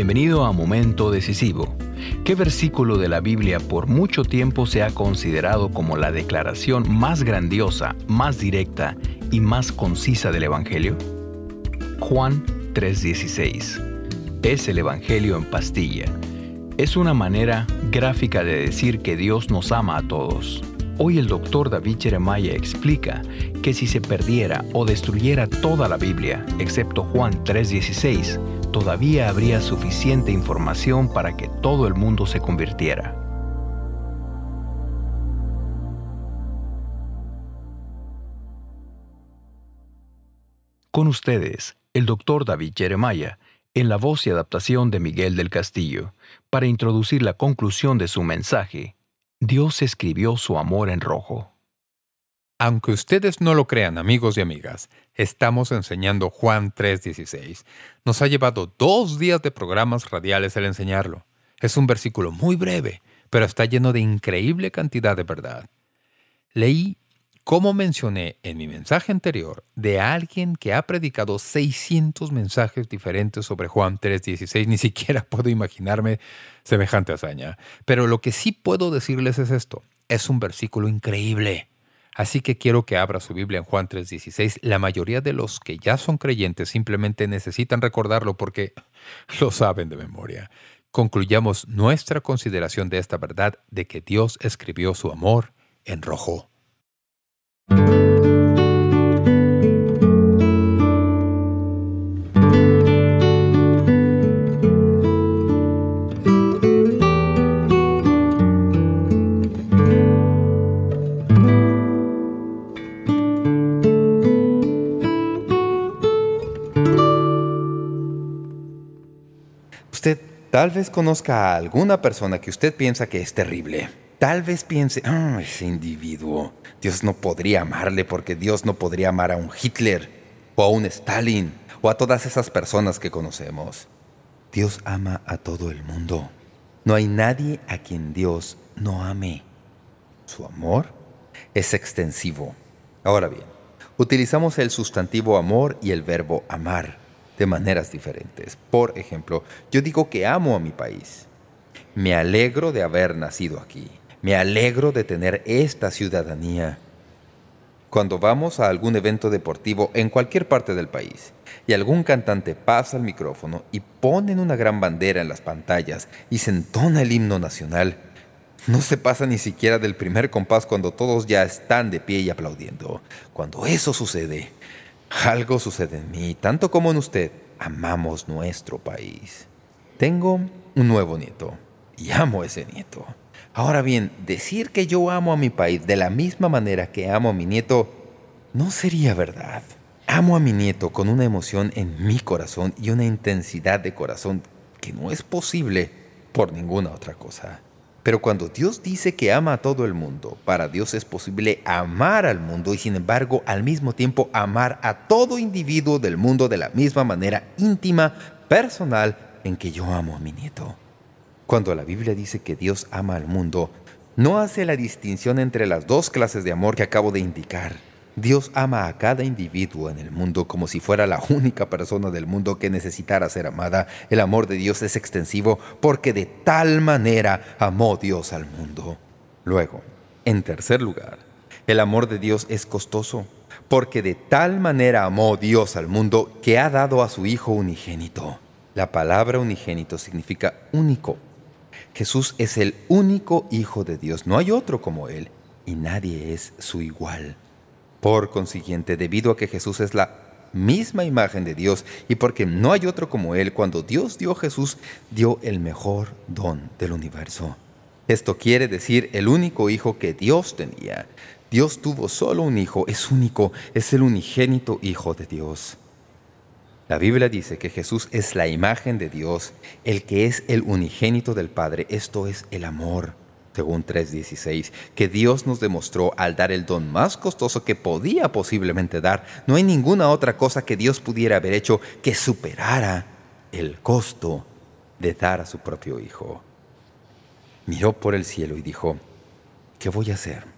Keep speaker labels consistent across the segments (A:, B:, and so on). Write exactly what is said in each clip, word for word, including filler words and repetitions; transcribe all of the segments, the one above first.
A: Bienvenido a Momento Decisivo. ¿Qué versículo de la Biblia por mucho tiempo se ha considerado como la declaración más grandiosa, más directa y más concisa del Evangelio? Juan tres dieciséis. Es el Evangelio en pastilla. Es una manera gráfica de decir que Dios nos ama a todos. Hoy el doctor David Jeremiah explica que si se perdiera o destruyera toda la Biblia, excepto Juan tres dieciséis, todavía habría suficiente información para que todo el mundo se convirtiera. Con ustedes, el doctor David Jeremiah, en la voz y adaptación de Miguel del Castillo, para introducir la conclusión de su mensaje, Dios escribió su amor en rojo.
B: Aunque ustedes no lo crean, amigos y amigas, estamos enseñando Juan tres dieciséis. Nos ha llevado dos días de programas radiales el enseñarlo. Es un versículo muy breve, pero está lleno de increíble cantidad de verdad. Leí, como mencioné en mi mensaje anterior, de alguien que ha predicado seiscientos mensajes diferentes sobre Juan tres dieciséis. Ni siquiera puedo imaginarme semejante hazaña. Pero lo que sí puedo decirles es esto. Es un versículo increíble. Así que quiero que abra su Biblia en Juan tres dieciséis. La mayoría de los que ya son creyentes simplemente necesitan recordarlo porque lo saben de memoria. Concluyamos nuestra consideración de esta verdad de que Dios escribió su amor en rojo.
C: Usted tal vez conozca a alguna persona que usted piensa que es terrible. Tal vez piense, ah, ese individuo, Dios no podría amarle porque Dios no podría amar a un Hitler, o a un Stalin, o a todas esas personas que conocemos. Dios ama a todo el mundo. No hay nadie a quien Dios no ame. Su amor es extensivo. Ahora bien, utilizamos el sustantivo amor y el verbo amar de maneras diferentes. Por ejemplo, yo digo que amo a mi país. Me alegro de haber nacido aquí. Me alegro de tener esta ciudadanía. Cuando vamos a algún evento deportivo en cualquier parte del país y algún cantante pasa el micrófono y ponen una gran bandera en las pantallas y se entona el himno nacional, no se pasa ni siquiera del primer compás cuando todos ya están de pie y aplaudiendo. Cuando eso sucede, algo sucede en mí, tanto como en usted. Amamos nuestro país. Tengo un nuevo nieto y amo a ese nieto. Ahora bien, decir que yo amo a mi país de la misma manera que amo a mi nieto no sería verdad. Amo a mi nieto con una emoción en mi corazón y una intensidad de corazón que no es posible por ninguna otra cosa. Pero cuando Dios dice que ama a todo el mundo, para Dios es posible amar al mundo y, sin embargo, al mismo tiempo amar a todo individuo del mundo de la misma manera íntima, personal, en que yo amo a mi nieto. Cuando la Biblia dice que Dios ama al mundo, no hace la distinción entre las dos clases de amor que acabo de indicar. Dios ama a cada individuo en el mundo como si fuera la única persona del mundo que necesitara ser amada. El amor de Dios es extensivo porque de tal manera amó Dios al mundo. Luego, en tercer lugar, el amor de Dios es costoso porque de tal manera amó Dios al mundo que ha dado a su Hijo unigénito. La palabra unigénito significa único. Jesús es el único Hijo de Dios. No hay otro como Él y nadie es su igual. Por consiguiente, debido a que Jesús es la misma imagen de Dios y porque no hay otro como Él, cuando Dios dio a Jesús, dio el mejor don del universo. Esto quiere decir el único hijo que Dios tenía. Dios tuvo solo un hijo, es único, es el unigénito Hijo de Dios. La Biblia dice que Jesús es la imagen de Dios, el que es el unigénito del Padre. Esto es el amor. Según tres dieciséis, que Dios nos demostró al dar el don más costoso que podía posiblemente dar. No hay ninguna otra cosa que Dios pudiera haber hecho que superara el costo de dar a su propio Hijo. Miró por el cielo y dijo, ¿qué voy a hacer?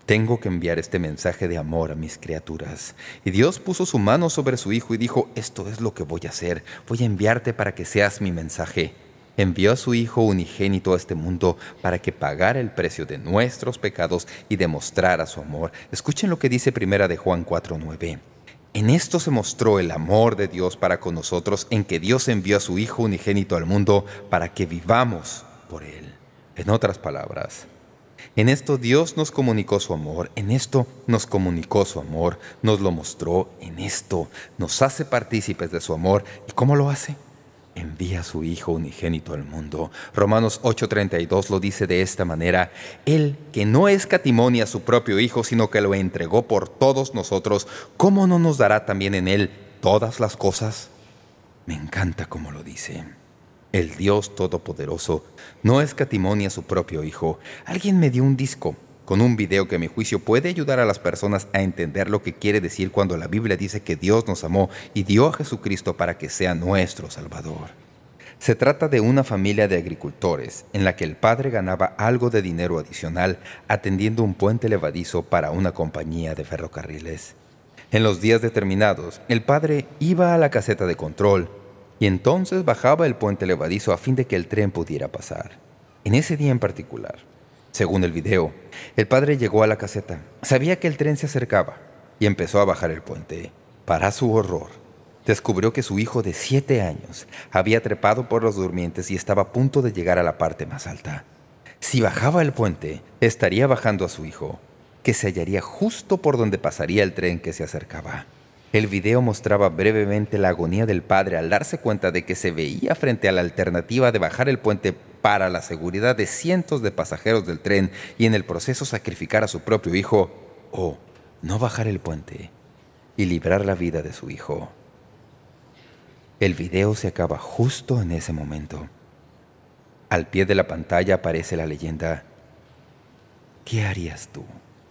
C: Tengo que enviar este mensaje de amor a mis criaturas. Y Dios puso su mano sobre su Hijo y dijo, esto es lo que voy a hacer. Voy a enviarte para que seas mi mensaje. Envió a su Hijo unigénito a este mundo para que pagara el precio de nuestros pecados y demostrara su amor. Escuchen lo que dice Primera de Juan cuatro nueve. En esto se mostró el amor de Dios para con nosotros, en que Dios envió a su Hijo unigénito al mundo para que vivamos por Él. En otras palabras, en esto Dios nos comunicó su amor, en esto nos comunicó su amor, nos lo mostró, en esto nos hace partícipes de su amor. ¿Y cómo lo hace? Envía a su Hijo unigénito al mundo. Romanos ocho treinta y dos lo dice de esta manera: Él, que no escatimó ni a su propio Hijo, sino que lo entregó por todos nosotros, ¿cómo no nos dará también en Él todas las cosas? Me encanta cómo lo dice. El Dios Todopoderoso no escatimó ni a su propio Hijo. Alguien me dio un disco con un video que a mi juicio puede ayudar a las personas a entender lo que quiere decir cuando la Biblia dice que Dios nos amó y dio a Jesucristo para que sea nuestro Salvador. Se trata de una familia de agricultores en la que el padre ganaba algo de dinero adicional atendiendo un puente levadizo para una compañía de ferrocarriles. En los días determinados, el padre iba a la caseta de control y entonces bajaba el puente levadizo a fin de que el tren pudiera pasar. En ese día en particular, según el video, el padre llegó a la caseta. Sabía que el tren se acercaba y empezó a bajar el puente. Para su horror, descubrió que su hijo de siete años había trepado por los durmientes y estaba a punto de llegar a la parte más alta. Si bajaba el puente, estaría bajando a su hijo, que se hallaría justo por donde pasaría el tren que se acercaba. El video mostraba brevemente la agonía del padre al darse cuenta de que se veía frente a la alternativa de bajar el puente para la seguridad de cientos de pasajeros del tren y en el proceso sacrificar a su propio hijo, o no bajar el puente y librar la vida de su hijo. El video se acaba justo en ese momento. Al pie de la pantalla aparece la leyenda: ¿qué harías tú?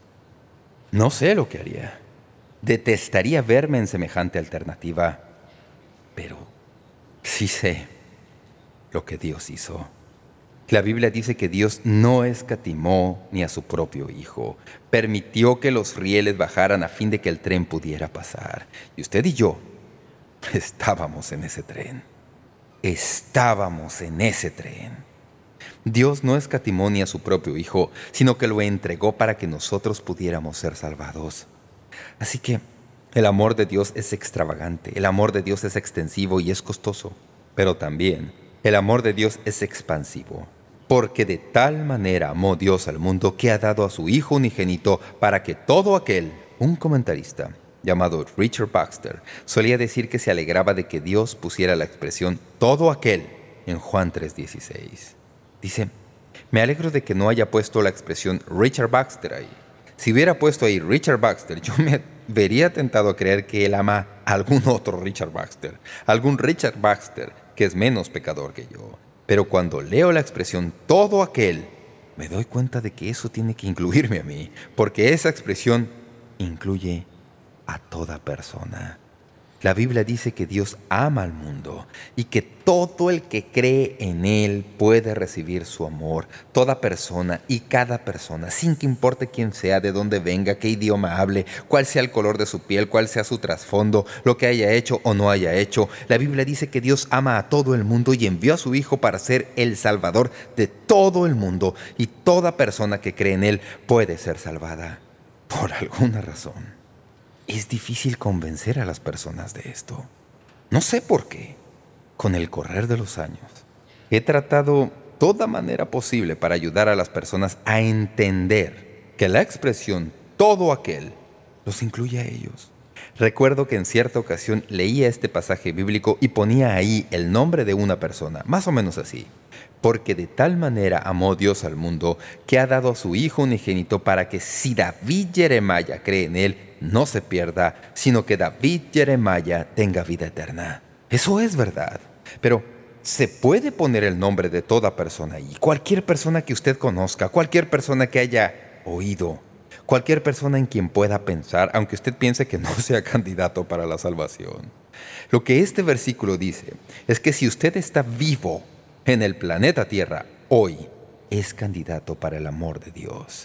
C: No sé lo que haría. Detestaría verme en semejante alternativa, pero sí sé lo que Dios hizo. La Biblia dice que Dios no escatimó ni a su propio Hijo. Permitió que los rieles bajaran a fin de que el tren pudiera pasar. Y usted y yo estábamos en ese tren. Estábamos en ese tren. Dios no escatimó ni a su propio Hijo, sino que lo entregó para que nosotros pudiéramos ser salvados. Así que el amor de Dios es extravagante, el amor de Dios es extensivo y es costoso, pero también el amor de Dios es expansivo, porque de tal manera amó Dios al mundo que ha dado a su Hijo unigénito para que todo aquel, un comentarista llamado Richard Baxter, solía decir que se alegraba de que Dios pusiera la expresión todo aquel en Juan tres dieciséis. Dice, me alegro de que no haya puesto la expresión Richard Baxter ahí. Si hubiera puesto ahí Richard Baxter, yo me vería tentado a creer que él ama a algún otro Richard Baxter, algún Richard Baxter que es menos pecador que yo. Pero cuando leo la expresión todo aquel, me doy cuenta de que eso tiene que incluirme a mí, porque esa expresión incluye a toda persona. La Biblia dice que Dios ama al mundo y que todo el que cree en Él puede recibir su amor. Toda persona y cada persona, sin que importe quién sea, de dónde venga, qué idioma hable, cuál sea el color de su piel, cuál sea su trasfondo, lo que haya hecho o no haya hecho. La Biblia dice que Dios ama a todo el mundo y envió a su Hijo para ser el Salvador de todo el mundo. Y toda persona que cree en Él puede ser salvada. Por alguna razón, es difícil convencer a las personas de esto. No sé por qué. Con el correr de los años, he tratado toda manera posible para ayudar a las personas a entender que la expresión todo aquel los incluye a ellos. Recuerdo que en cierta ocasión leía este pasaje bíblico y ponía ahí el nombre de una persona, más o menos así. Porque de tal manera amó Dios al mundo que ha dado a su Hijo unigénito para que si David Jeremiah cree en Él, no se pierda, sino que David Jeremiah tenga vida eterna. Eso es verdad. Pero se puede poner el nombre de toda persona ahí. Cualquier persona que usted conozca, cualquier persona que haya oído, cualquier persona en quien pueda pensar, aunque usted piense que no sea candidato para la salvación. Lo que este versículo dice es que si usted está vivo en el planeta Tierra hoy, es candidato para el amor de Dios.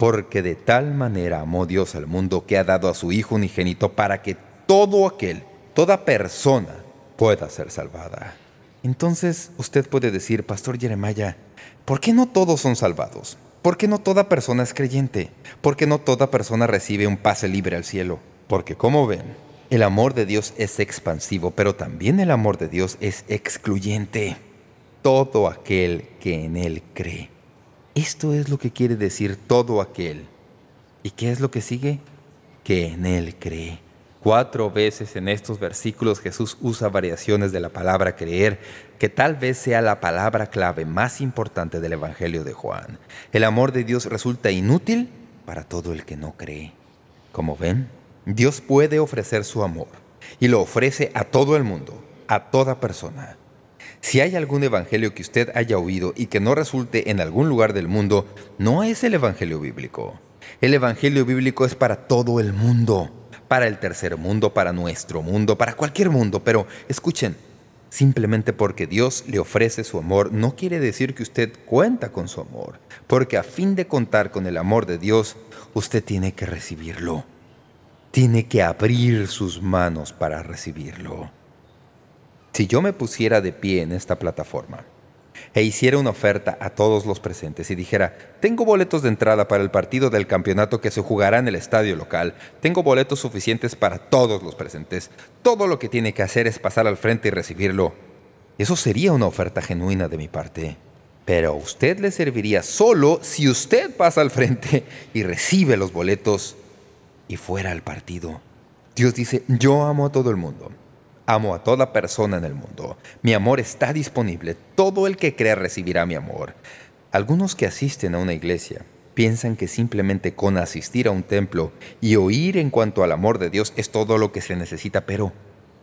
C: Porque de tal manera amó Dios al mundo que ha dado a su Hijo unigénito para que todo aquel, toda persona, pueda ser salvada. Entonces usted puede decir, Pastor Jeremiah, ¿por qué no todos son salvados? ¿Por qué no toda persona es creyente? ¿Por qué no toda persona recibe un pase libre al cielo? Porque como ven, el amor de Dios es expansivo, pero también el amor de Dios es excluyente. Todo aquel que en Él cree. Esto es lo que quiere decir todo aquel. ¿Y qué es lo que sigue? Que en Él cree. Cuatro veces en estos versículos Jesús usa variaciones de la palabra creer, que tal vez sea la palabra clave más importante del Evangelio de Juan. El amor de Dios resulta inútil para todo el que no cree. Como ven, Dios puede ofrecer su amor, y lo ofrece a todo el mundo, a toda persona. Si hay algún evangelio que usted haya oído y que no resulte en algún lugar del mundo, no es el evangelio bíblico. El evangelio bíblico es para todo el mundo, para el tercer mundo, para nuestro mundo, para cualquier mundo. Pero escuchen, simplemente porque Dios le ofrece su amor no quiere decir que usted cuenta con su amor, porque a fin de contar con el amor de Dios, usted tiene que recibirlo. Tiene que abrir sus manos para recibirlo. Si yo me pusiera de pie en esta plataforma e hiciera una oferta a todos los presentes y dijera, tengo boletos de entrada para el partido del campeonato que se jugará en el estadio local, tengo boletos suficientes para todos los presentes, todo lo que tiene que hacer es pasar al frente y recibirlo. Eso sería una oferta genuina de mi parte. Pero a usted le serviría solo si usted pasa al frente y recibe los boletos y fuera al partido. Dios dice, yo amo a todo el mundo. Amo a toda persona en el mundo. Mi amor está disponible. Todo el que crea recibirá mi amor. Algunos que asisten a una iglesia piensan que simplemente con asistir a un templo y oír en cuanto al amor de Dios es todo lo que se necesita, pero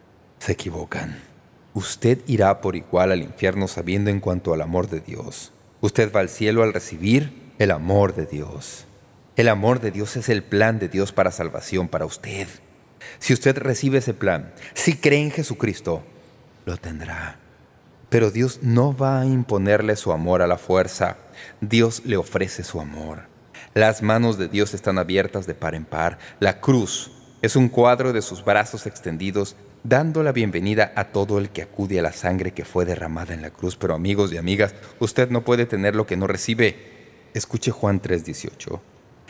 C: se equivocan. Usted irá por igual al infierno sabiendo en cuanto al amor de Dios. Usted va al cielo al recibir el amor de Dios. El amor de Dios es el plan de Dios para salvación para usted. Si usted recibe ese plan, si cree en Jesucristo, lo tendrá. Pero Dios no va a imponerle su amor a la fuerza. Dios le ofrece su amor. Las manos de Dios están abiertas de par en par. La cruz es un cuadro de sus brazos extendidos, dando la bienvenida a todo el que acude a la sangre que fue derramada en la cruz. Pero amigos y amigas, usted no puede tener lo que no recibe. Escuche Juan tres dieciocho.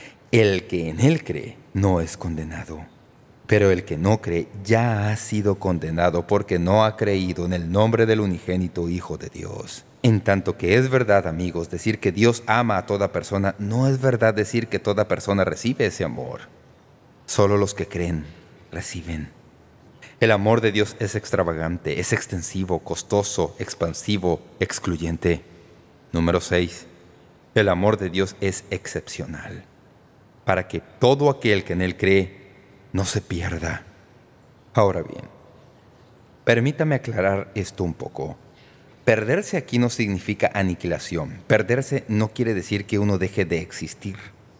C: El que en Él cree no es condenado. Pero el que no cree ya ha sido condenado porque no ha creído en el nombre del unigénito Hijo de Dios. En tanto que es verdad, amigos, decir que Dios ama a toda persona, no es verdad decir que toda persona recibe ese amor. Solo los que creen reciben. El amor de Dios es extravagante, es extensivo, costoso, expansivo, excluyente. Número seis. El amor de Dios es excepcional, para que todo aquel que en Él cree no se pierda. Ahora bien, permítame aclarar esto un poco. Perderse aquí no significa aniquilación. Perderse no quiere decir que uno deje de existir.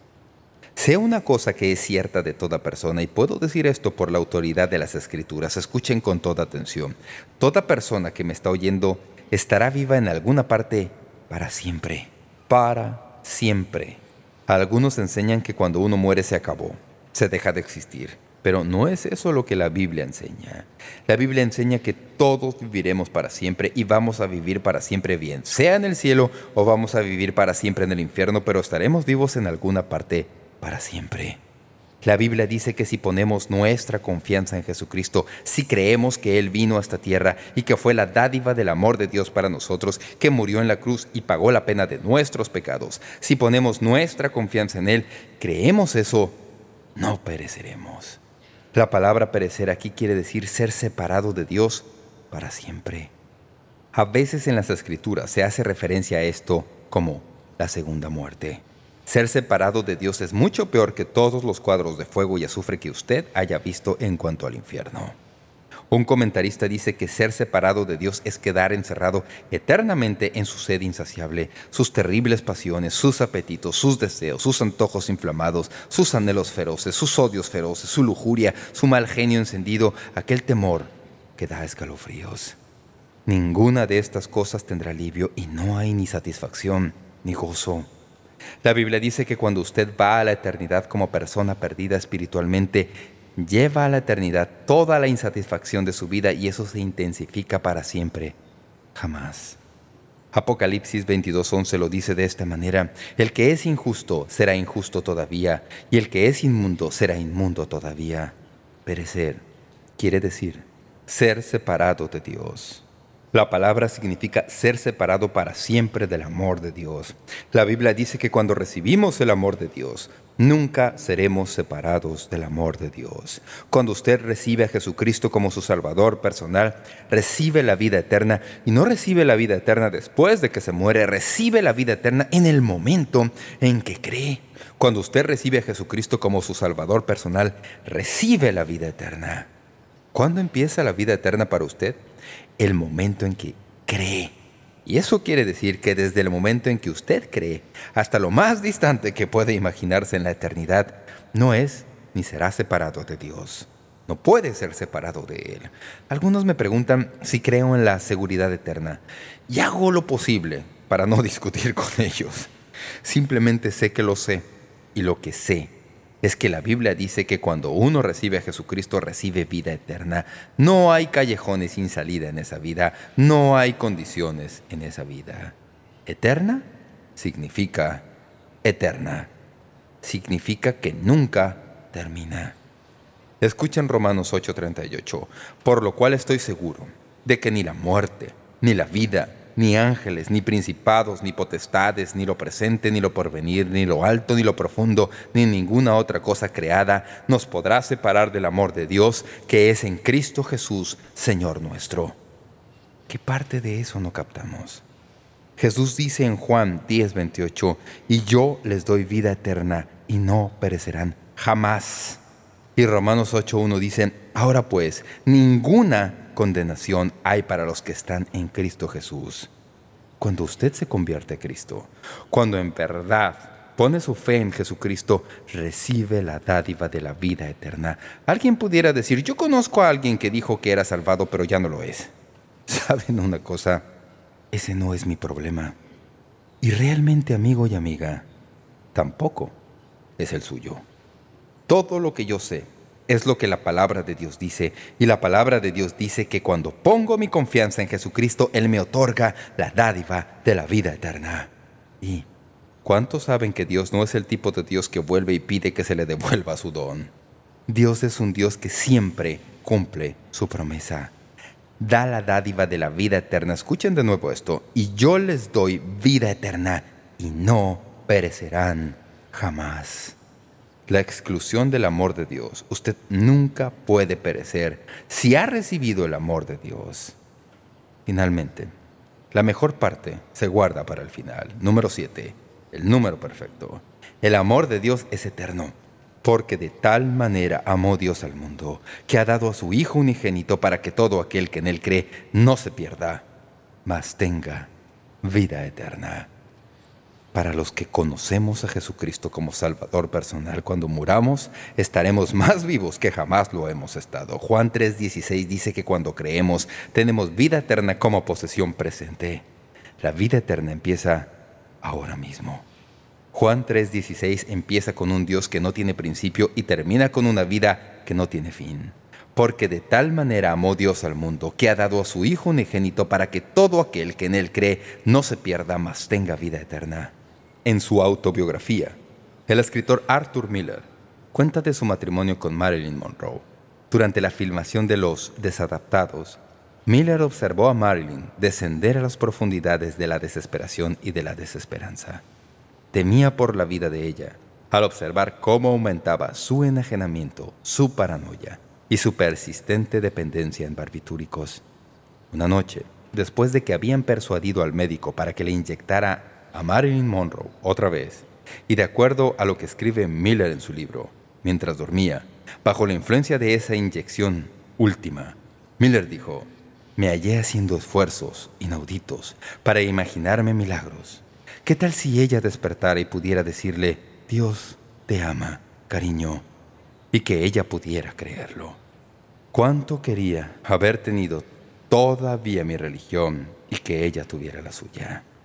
C: Sé una cosa que es cierta de toda persona, y puedo decir esto por la autoridad de las Escrituras. Escuchen con toda atención. Toda persona que me está oyendo estará viva en alguna parte para siempre. Para siempre. Algunos enseñan que cuando uno muere se acabó. Se deja de existir. Pero no es eso lo que la Biblia enseña. La Biblia enseña que todos viviremos para siempre y vamos a vivir para siempre bien, sea en el cielo o vamos a vivir para siempre en el infierno, pero estaremos vivos en alguna parte para siempre. La Biblia dice que si ponemos nuestra confianza en Jesucristo, si creemos que Él vino a esta tierra y que fue la dádiva del amor de Dios para nosotros, que murió en la cruz y pagó la pena de nuestros pecados, si ponemos nuestra confianza en Él, creemos eso, no pereceremos. La palabra perecer aquí quiere decir ser separado de Dios para siempre. A veces en las Escrituras se hace referencia a esto como la segunda muerte. Ser separado de Dios es mucho peor que todos los cuadros de fuego y azufre que usted haya visto en cuanto al infierno. Un comentarista dice que ser separado de Dios es quedar encerrado eternamente en su sed insaciable, sus terribles pasiones, sus apetitos, sus deseos, sus antojos inflamados, sus anhelos feroces, sus odios feroces, su lujuria, su mal genio encendido, aquel temor que da escalofríos. Ninguna de estas cosas tendrá alivio y no hay ni satisfacción ni gozo. La Biblia dice que cuando usted va a la eternidad como persona perdida espiritualmente, lleva a la eternidad toda la insatisfacción de su vida y eso se intensifica para siempre. Jamás. Apocalipsis veintidós once lo dice de esta manera: el que es injusto será injusto todavía, y el que es inmundo será inmundo todavía. Perecer quiere decir ser separado de Dios. La palabra significa ser separado para siempre del amor de Dios. La Biblia dice que cuando recibimos el amor de Dios, nunca seremos separados del amor de Dios. Cuando usted recibe a Jesucristo como su Salvador personal, recibe la vida eterna, y no recibe la vida eterna después de que se muere, recibe la vida eterna en el momento en que cree. Cuando usted recibe a Jesucristo como su Salvador personal, recibe la vida eterna. ¿Cuándo empieza la vida eterna para usted? El momento en que cree. Y eso quiere decir que desde el momento en que usted cree, hasta lo más distante que puede imaginarse en la eternidad, no es ni será separado de Dios. No puede ser separado de Él. Algunos me preguntan si creo en la seguridad eterna, y hago lo posible para no discutir con ellos. Simplemente sé que lo sé, y lo que sé es que la Biblia dice que cuando uno recibe a Jesucristo, recibe vida eterna. No hay callejones sin salida en esa vida. No hay condiciones en esa vida. Eterna significa eterna. Significa que nunca termina. Escuchen Romanos ocho treinta y ocho. Por lo cual estoy seguro de que ni la muerte, ni la vida, ni ángeles, ni principados, ni potestades, ni lo presente, ni lo porvenir, ni lo alto, ni lo profundo, ni ninguna otra cosa creada nos podrá separar del amor de Dios que es en Cristo Jesús, Señor nuestro. ¿Qué parte de eso no captamos? Jesús dice en Juan diez veintiocho, y yo les doy vida eterna y no perecerán jamás. Y Romanos ocho uno dicen, ahora pues, ninguna condenación hay para los que están en Cristo Jesús. Cuando usted se convierte a Cristo, cuando en verdad pone su fe en Jesucristo, recibe la dádiva de la vida eterna. Alguien pudiera decir, yo conozco a alguien que dijo que era salvado, pero ya no lo es. ¿Saben una cosa? Ese no es mi problema. Y realmente, amigo y amiga, tampoco es el suyo. Todo lo que yo sé es lo que la palabra de Dios dice, y la palabra de Dios dice que cuando pongo mi confianza en Jesucristo, Él me otorga la dádiva de la vida eterna. ¿Y cuántos saben que Dios no es el tipo de Dios que vuelve y pide que se le devuelva su don? Dios es un Dios que siempre cumple su promesa. Da la dádiva de la vida eterna. Escuchen de nuevo esto. Y yo les doy vida eterna, y no perecerán jamás. La exclusión del amor de Dios. Usted nunca puede perecer si ha recibido el amor de Dios. Finalmente, la mejor parte se guarda para el final. Número siete. El número perfecto. El amor de Dios es eterno, porque de tal manera amó Dios al mundo, que ha dado a su Hijo unigénito para que todo aquel que en Él cree no se pierda, mas tenga vida eterna. Para los que conocemos a Jesucristo como Salvador personal, cuando muramos, estaremos más vivos que jamás lo hemos estado. Juan tres dieciséis dice que cuando creemos, tenemos vida eterna como posesión presente. La vida eterna empieza ahora mismo. Juan tres dieciséis empieza con un Dios que no tiene principio y termina con una vida que no tiene fin. Porque de tal manera amó Dios al mundo, que ha dado a su Hijo unigénito para que todo aquel que en Él cree no se pierda, mas tenga vida eterna. En su autobiografía, el escritor Arthur Miller cuenta de su matrimonio con Marilyn Monroe. Durante la filmación de Los Desadaptados, Miller observó a Marilyn descender a las profundidades de la desesperación y de la desesperanza. Temía por la vida de ella, al observar cómo aumentaba su enajenamiento, su paranoia y su persistente dependencia en barbitúricos. Una noche, después de que habían persuadido al médico para que le inyectara a Marilyn Monroe otra vez, y de acuerdo a lo que escribe Miller en su libro, mientras dormía, bajo la influencia de esa inyección última, Miller dijo, me hallé haciendo esfuerzos inauditos para imaginarme milagros. ¿Qué tal si ella despertara y pudiera decirle, Dios te ama, cariño, y que ella pudiera creerlo? ¿Cuánto quería haber tenido todavía mi religión y que ella tuviera la suya?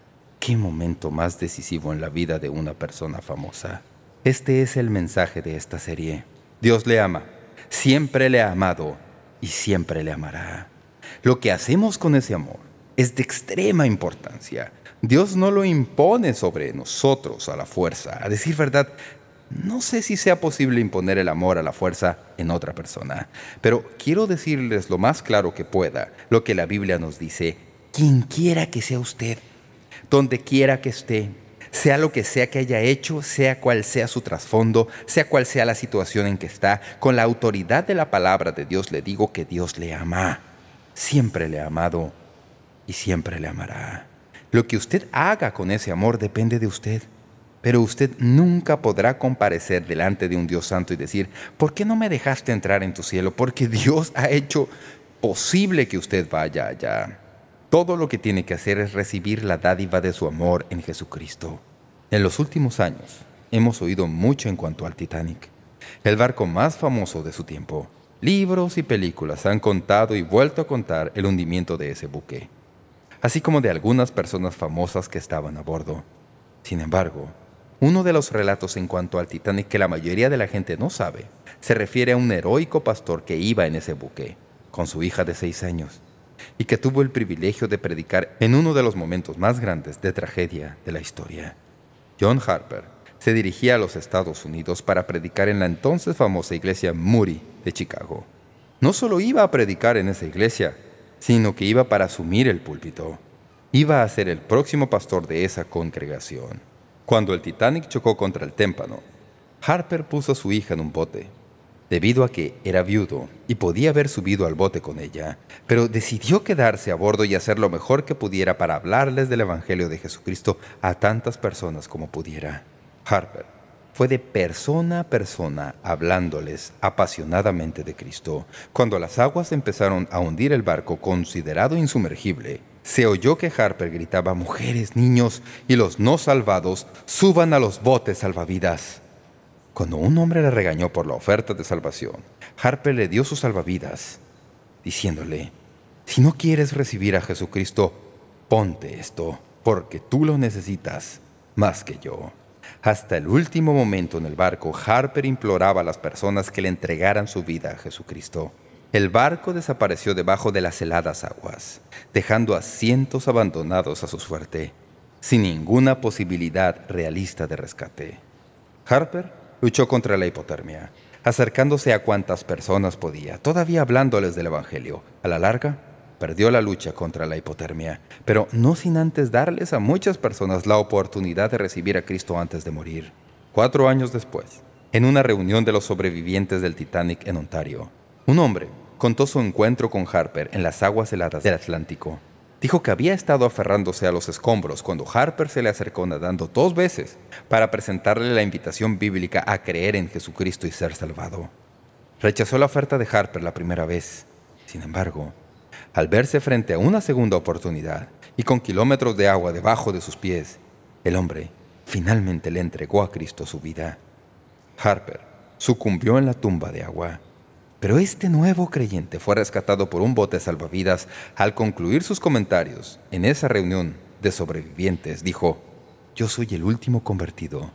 C: ¿Qué momento más decisivo en la vida de una persona famosa? Este es el mensaje de esta serie. Dios le ama, siempre le ha amado y siempre le amará. Lo que hacemos con ese amor es de extrema importancia. Dios no lo impone sobre nosotros a la fuerza. A decir verdad, no sé si sea posible imponer el amor a la fuerza en otra persona. Pero quiero decirles lo más claro que pueda lo que la Biblia nos dice. Quien quiera que sea usted, donde quiera que esté, sea lo que sea que haya hecho, sea cual sea su trasfondo, sea cual sea la situación en que está, con la autoridad de la palabra de Dios le digo que Dios le ama. Siempre le ha amado y siempre le amará. Lo que usted haga con ese amor depende de usted. Pero usted nunca podrá comparecer delante de un Dios santo y decir, ¿por qué no me dejaste entrar en tu cielo? Porque Dios ha hecho posible que usted vaya allá. Todo lo que tiene que hacer es recibir la dádiva de su amor en Jesucristo. En los últimos años hemos oído mucho en cuanto al Titanic, el barco más famoso de su tiempo. Libros y películas han contado y vuelto a contar el hundimiento de ese buque, así como de algunas personas famosas que estaban a bordo. Sin embargo, uno de los relatos en cuanto al Titanic que la mayoría de la gente no sabe, se refiere a un heroico pastor que iba en ese buque, con su hija de seis años, y que tuvo el privilegio de predicar en uno de los momentos más grandes de tragedia de la historia. John Harper se dirigía a los Estados Unidos para predicar en la entonces famosa iglesia Moody de Chicago. No solo iba a predicar en esa iglesia, sino que iba para asumir el púlpito. Iba a ser el próximo pastor de esa congregación. Cuando el Titanic chocó contra el témpano, Harper puso a su hija en un bote, debido a que era viudo y podía haber subido al bote con ella, pero decidió quedarse a bordo y hacer lo mejor que pudiera para hablarles del Evangelio de Jesucristo a tantas personas como pudiera. Harper fue de persona a persona hablándoles apasionadamente de Cristo. Cuando las aguas empezaron a hundir el barco considerado insumergible, se oyó que Harper gritaba, «Mujeres, niños y los no salvados, suban a los botes salvavidas». Cuando un hombre le regañó por la oferta de salvación, Harper le dio sus salvavidas, diciéndole, «Si no quieres recibir a Jesucristo, ponte esto, porque tú lo necesitas más que yo». Hasta el último momento en el barco, Harper imploraba a las personas que le entregaran su vida a Jesucristo. El barco desapareció debajo de las heladas aguas, dejando a cientos abandonados a su suerte, sin ninguna posibilidad realista de rescate. Harper luchó contra la hipotermia, acercándose a cuantas personas podía, todavía hablándoles del Evangelio. A la larga, perdió la lucha contra la hipotermia, pero no sin antes darles a muchas personas la oportunidad de recibir a Cristo antes de morir. Cuatro años después, en una reunión de los sobrevivientes del Titanic en Ontario, un hombre contó su encuentro con Harper en las aguas heladas del Atlántico. Dijo que había estado aferrándose a los escombros cuando Harper se le acercó nadando dos veces para presentarle la invitación bíblica a creer en Jesucristo y ser salvado. Rechazó la oferta de Harper la primera vez. Sin embargo, al verse frente a una segunda oportunidad y con kilómetros de agua debajo de sus pies, el hombre finalmente le entregó a Cristo su vida. Harper sucumbió en la tumba de agua. Pero este nuevo creyente fue rescatado por un bote salvavidas. Al concluir sus comentarios en esa reunión de sobrevivientes, dijo, «Yo soy el último convertido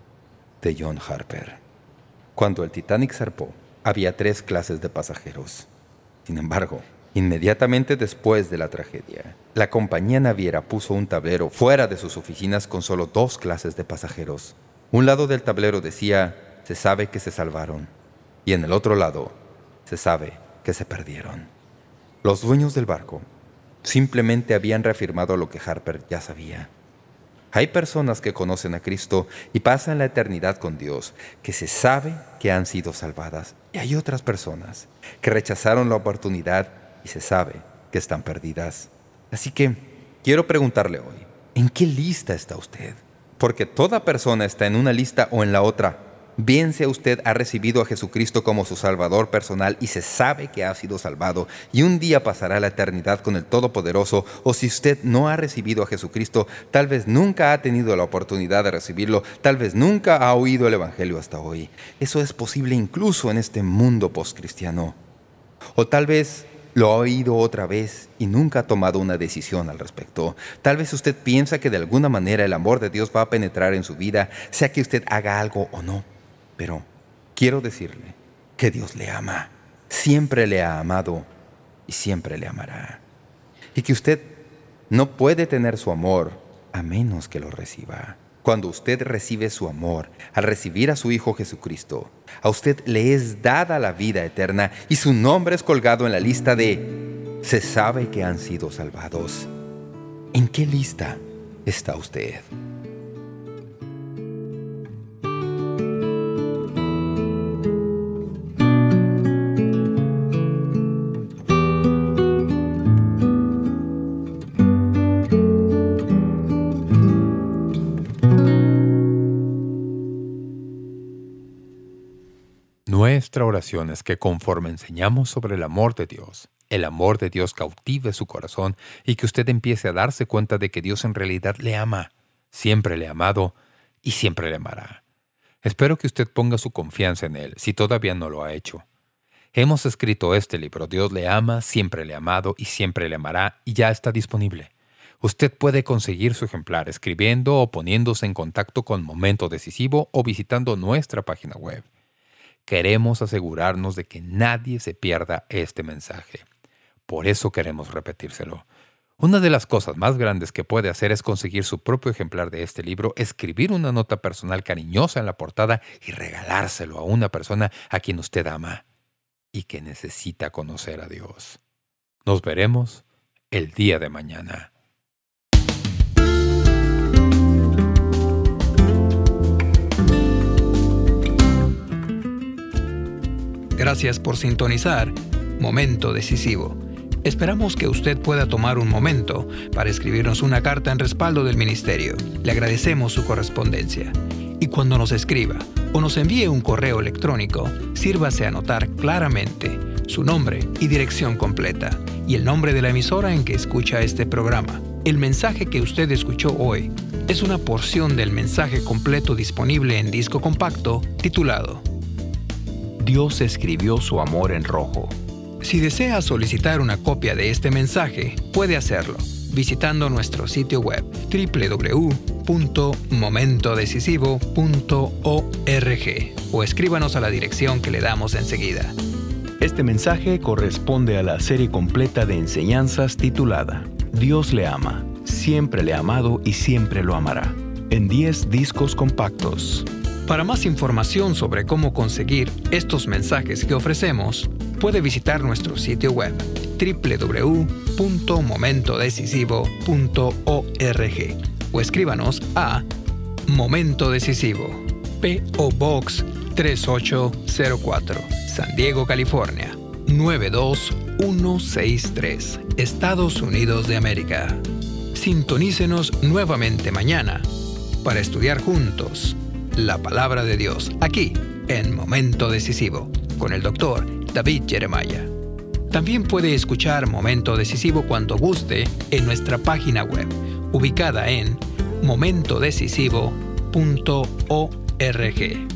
C: de John Harper». Cuando el Titanic zarpó, había tres clases de pasajeros. Sin embargo, inmediatamente después de la tragedia, la compañía naviera puso un tablero fuera de sus oficinas con solo dos clases de pasajeros. Un lado del tablero decía, «Se sabe que se salvaron», y en el otro lado, se sabe que se perdieron. Los dueños del barco simplemente habían reafirmado lo que Harper ya sabía. Hay personas que conocen a Cristo y pasan la eternidad con Dios, que se sabe que han sido salvadas. Y hay otras personas que rechazaron la oportunidad y se sabe que están perdidas. Así que quiero preguntarle hoy, ¿en qué lista está usted? Porque toda persona está en una lista o en la otra. Bien sea usted ha recibido a Jesucristo como su Salvador personal y se sabe que ha sido salvado y un día pasará la eternidad con el Todopoderoso, o si usted no ha recibido a Jesucristo, tal vez nunca ha tenido la oportunidad de recibirlo, tal vez nunca ha oído el Evangelio hasta hoy. Eso es posible incluso en este mundo postcristiano. O tal vez Lo ha oído otra vez y nunca ha tomado una decisión al respecto. Tal vez usted piensa que de alguna manera el amor de Dios va a penetrar en su vida, sea que usted haga algo o no. Pero quiero decirle que Dios le ama, siempre le ha amado y siempre le amará. Y que usted no puede tener su amor a menos que lo reciba. Cuando usted recibe su amor, al recibir a su Hijo Jesucristo, a usted le es dada la vida eterna y su nombre es colgado en la lista de se sabe que han sido salvados. ¿En qué lista está usted?
B: Nuestra oración es que conforme enseñamos sobre el amor de Dios, el amor de Dios cautive su corazón y que usted empiece a darse cuenta de que Dios en realidad le ama, siempre le ha amado y siempre le amará. Espero que usted ponga su confianza en Él, si todavía no lo ha hecho. Hemos escrito este libro, Dios le ama, siempre le ha amado y siempre le amará, y ya está disponible. Usted puede conseguir su ejemplar escribiendo o poniéndose en contacto con Momento Decisivo o visitando nuestra página web. Queremos asegurarnos de que nadie se pierda este mensaje. Por eso queremos repetírselo. Una de las cosas más grandes que puede hacer es conseguir su propio ejemplar de este libro, escribir una nota personal cariñosa en la portada y regalárselo a una persona a quien usted ama y que necesita conocer a Dios. Nos veremos el día de mañana.
A: Gracias por sintonizar Momento Decisivo. Esperamos que usted pueda tomar un momento para escribirnos una carta en respaldo del ministerio. Le agradecemos su correspondencia. Y cuando nos escriba o nos envíe un correo electrónico, sírvase a anotar claramente su nombre y dirección completa y el nombre de la emisora en que escucha este programa. El mensaje que usted escuchó hoy es una porción del mensaje completo disponible en disco compacto titulado Dios escribió su amor en rojo. Si desea solicitar una copia de este mensaje, puede hacerlo visitando nuestro sitio web doble u doble u doble u punto momento decisivo punto org o escríbanos a la dirección que le damos enseguida. Este mensaje corresponde a la serie completa de enseñanzas titulada Dios le ama, siempre le ha amado y siempre lo amará, en diez discos compactos. Para más información sobre cómo conseguir estos mensajes que ofrecemos, puede visitar nuestro sitio web doble u doble u doble u punto momento decisivo punto org o escríbanos a Momento Decisivo, P O Box tres ocho cero cuatro, San Diego, California, nueve dos uno seis tres, Estados Unidos de América. Sintonícenos nuevamente mañana para estudiar juntos la Palabra de Dios, aquí en Momento Decisivo, con el doctor David Jeremiah. También puede escuchar Momento Decisivo cuando guste en nuestra página web, ubicada en momento decisivo punto org.